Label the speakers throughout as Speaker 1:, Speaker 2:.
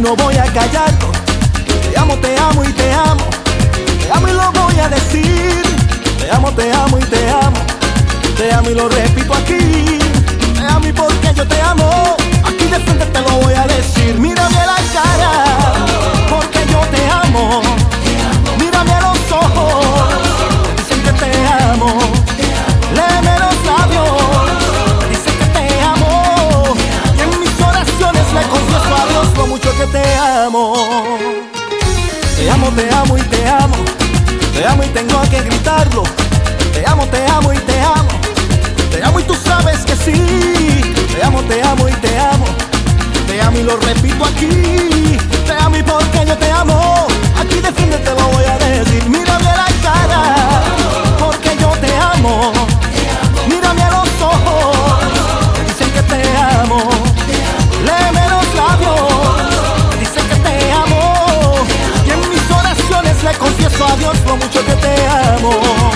Speaker 1: no voy a callarlo. Te amo y te amo. Te amo y lo voy a decir. Te amo y te amo. Te amo y lo repito aquí. Te amo y porque yo te amo. Aquí de frente te lo voy a decir. Mírame a la cara, porque yo te amo. Mírame a los ojos, dicen que te amo. Léeme los labios, dicen que te amo. Y en mis oraciones le confieso a Dios lo mucho que te amo. Te amo y te amo. Te amo y tengo que gritarlo. Te amo y te amo. Te amo y tú sabes que sí. Te amo y te amo. Te amo y lo repito aquí. Te amo y porque yo te amo. Aquí de frente te lo voy a decir. Mírame a la cara, porque yo te amo. Mírame a los ojos, dicen que te amo. Léeme los labios, dicen que te amo. Y en mis oraciones le confieso a Dios lo mucho que te amo.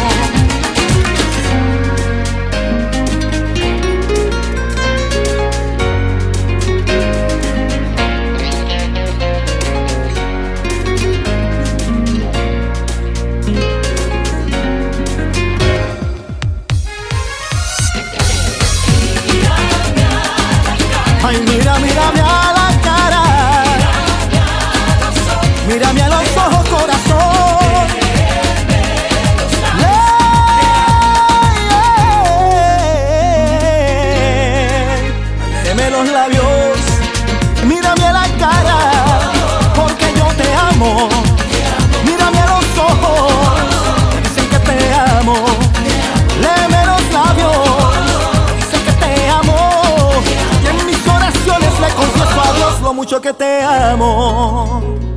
Speaker 1: Ay, mírame a la cara. Mírame a los ojos, corazón. Léeme los labios. Mírame a la cara, porque yo te amo. Mírame a los ojos, dicen que te amo. Léeme los labios, dicen que te amo. Y en mis oraciones le confieso a Dios lo mucho que te amo.